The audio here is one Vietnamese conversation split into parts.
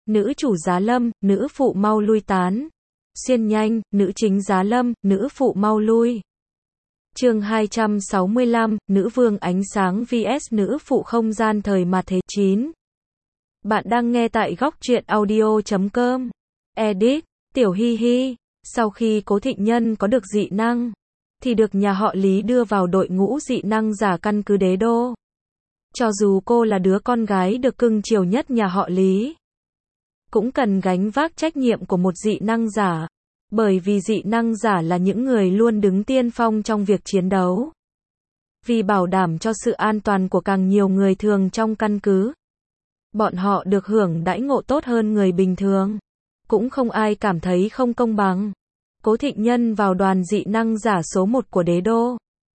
nữ chủ giá lâm, nữ phụ mau lui tán. Xiên nhanh, nữ chính giá lâm, nữ phụ mau lui. Chương 265, nữ vương ánh sáng vs nữ phụ không gian thời mà thế 9. Bạn đang nghe tại góc truyện audio.com. Edit, Tiểu Hi Hi. Sau khi Cố Thịnh Nhân có được dị năng, thì được nhà họ Lý đưa vào đội ngũ dị năng giả căn cứ đế đô. Cho dù cô là đứa con gái được cưng chiều nhất nhà họ Lý, cũng cần gánh vác trách nhiệm của một dị năng giả. Bởi vì dị năng giả là những người luôn đứng tiên phong trong việc chiến đấu. Vì bảo đảm cho sự an toàn của càng nhiều người thường trong căn cứ, bọn họ được hưởng đãi ngộ tốt hơn người bình thường. Cũng không ai cảm thấy không công bằng. Cố Thịnh Nhân vào đoàn dị năng giả số 1 của đế đô.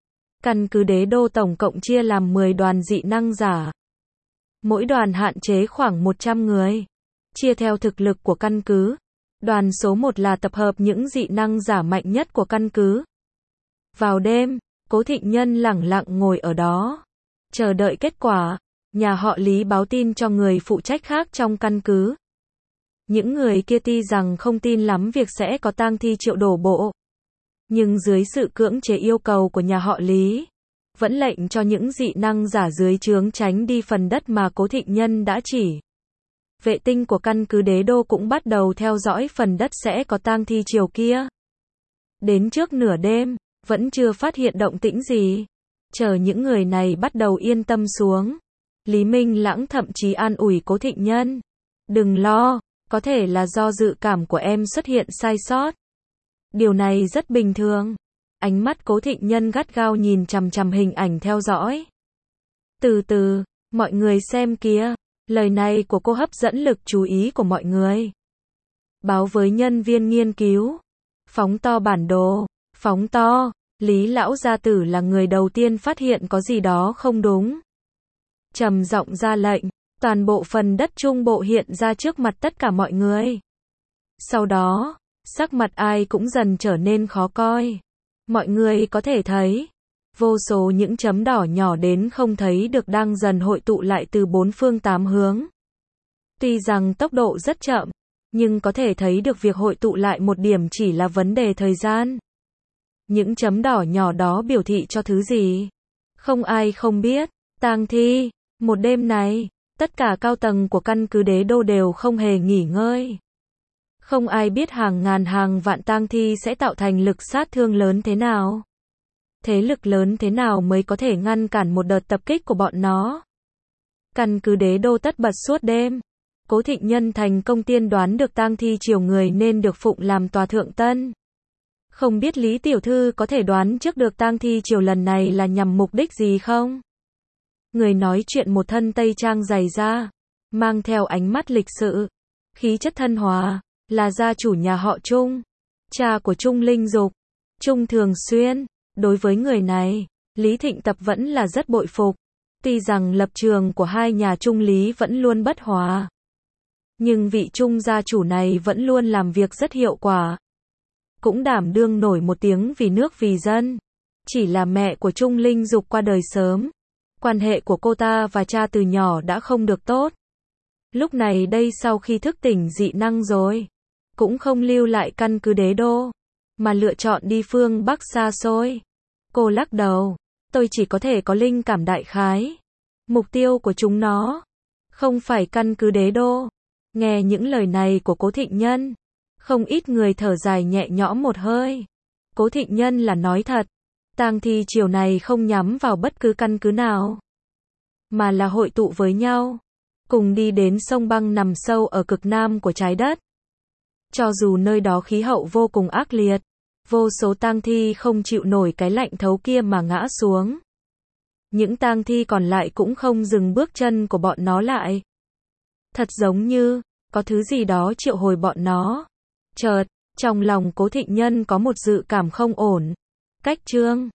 Căn cứ đế đô tổng cộng chia làm 10 đoàn dị năng giả. Mỗi đoàn hạn chế khoảng 100 người. Chia theo thực lực của căn cứ. Đoàn số 1 là tập hợp những dị năng giả mạnh nhất của căn cứ. Vào đêm, Cố Thịnh Nhân lẳng lặng ngồi ở đó, chờ đợi kết quả. Nhà họ Lý báo tin cho người phụ trách khác trong căn cứ. Những người kia tuy rằng không tin lắm việc sẽ có tang thi triệu đổ bộ, nhưng dưới sự cưỡng chế yêu cầu của nhà họ Lý, vẫn lệnh cho những dị năng giả dưới trướng tránh đi phần đất mà Cố Thịnh Nhân đã chỉ. Vệ tinh của căn cứ đế đô cũng bắt đầu theo dõi phần đất sẽ có tang thi triều kia. Đến trước nửa đêm, vẫn chưa phát hiện động tĩnh gì. Chờ những người này bắt đầu yên tâm xuống, Lý Minh Lãng thậm chí an ủi Cố Thịnh Nhân. Đừng lo, có thể là do dự cảm của em xuất hiện sai sót. Điều này rất bình thường. Ánh mắt Cố Thịnh Nhân gắt gao nhìn chằm chằm hình ảnh theo dõi. Từ từ, mọi người xem kìa. Lời này của cô hấp dẫn lực chú ý của mọi người. Báo với nhân viên nghiên cứu. Phóng to bản đồ. Phóng to. Lý lão gia tử là người đầu tiên phát hiện có gì đó không đúng. Trầm giọng ra lệnh. Toàn bộ phần đất trung bộ hiện ra trước mặt tất cả mọi người. Sau đó, sắc mặt ai cũng dần trở nên khó coi. Mọi người có thể thấy, vô số những chấm đỏ nhỏ đến không thấy được đang dần hội tụ lại từ 4 phương 8 hướng. Tuy rằng tốc độ rất chậm, nhưng có thể thấy được việc hội tụ lại một điểm chỉ là vấn đề thời gian. Những chấm đỏ nhỏ đó biểu thị cho thứ gì? Không ai không biết. Tang thi. Một đêm này, tất cả cao tầng của căn cứ đế đô đều không hề nghỉ ngơi. Không ai biết hàng ngàn hàng vạn tang thi sẽ tạo thành lực sát thương lớn thế nào. Thế lực lớn thế nào mới có thể ngăn cản một đợt tập kích của bọn nó. Căn cứ đế đô tất bật suốt đêm. Cố Thịnh Nhân thành công tiên đoán được tang thi triều người nên được phụng làm tòa thượng tân. Không biết Lý tiểu thư có thể đoán trước được tang thi triều lần này là nhằm mục đích gì không? Người nói chuyện một thân tây trang dày da, mang theo ánh mắt lịch sự, khí chất thân hòa, là gia chủ nhà họ Trung, cha của Trung Linh Dục, Trung Thường Xuyên. Đối với người này, Lý Thịnh Tập vẫn là rất bội phục. Tuy rằng lập trường của hai nhà Trung Lý vẫn luôn bất hòa, nhưng vị Trung gia chủ này vẫn luôn làm việc rất hiệu quả. Cũng đảm đương nổi một tiếng vì nước vì dân. Chỉ là mẹ của Trung Linh Dục qua đời sớm. Quan hệ của cô ta và cha từ nhỏ đã không được tốt. Lúc này đây sau khi thức tỉnh dị năng rồi, cũng không lưu lại căn cứ đế đô, mà lựa chọn đi phương Bắc xa xôi. Cô lắc đầu. Tôi chỉ có thể có linh cảm đại khái. Mục tiêu của chúng nó không phải căn cứ đế đô. Nghe những lời này của Cố Thịnh Nhân, không ít người thở dài nhẹ nhõm một hơi. Cố Thịnh Nhân là nói thật. Tang thi triều này không nhắm vào bất cứ căn cứ nào, mà là hội tụ với nhau, cùng đi đến sông băng nằm sâu ở cực nam của trái đất. Cho dù nơi đó khí hậu vô cùng ác liệt, vô số tang thi không chịu nổi cái lạnh thấu kia mà ngã xuống. Những tang thi còn lại cũng không dừng bước chân của bọn nó lại. Thật giống như có thứ gì đó triệu hồi bọn nó. Chợt, trong lòng Cố Thịnh Nhân có một dự cảm không ổn. Cách chương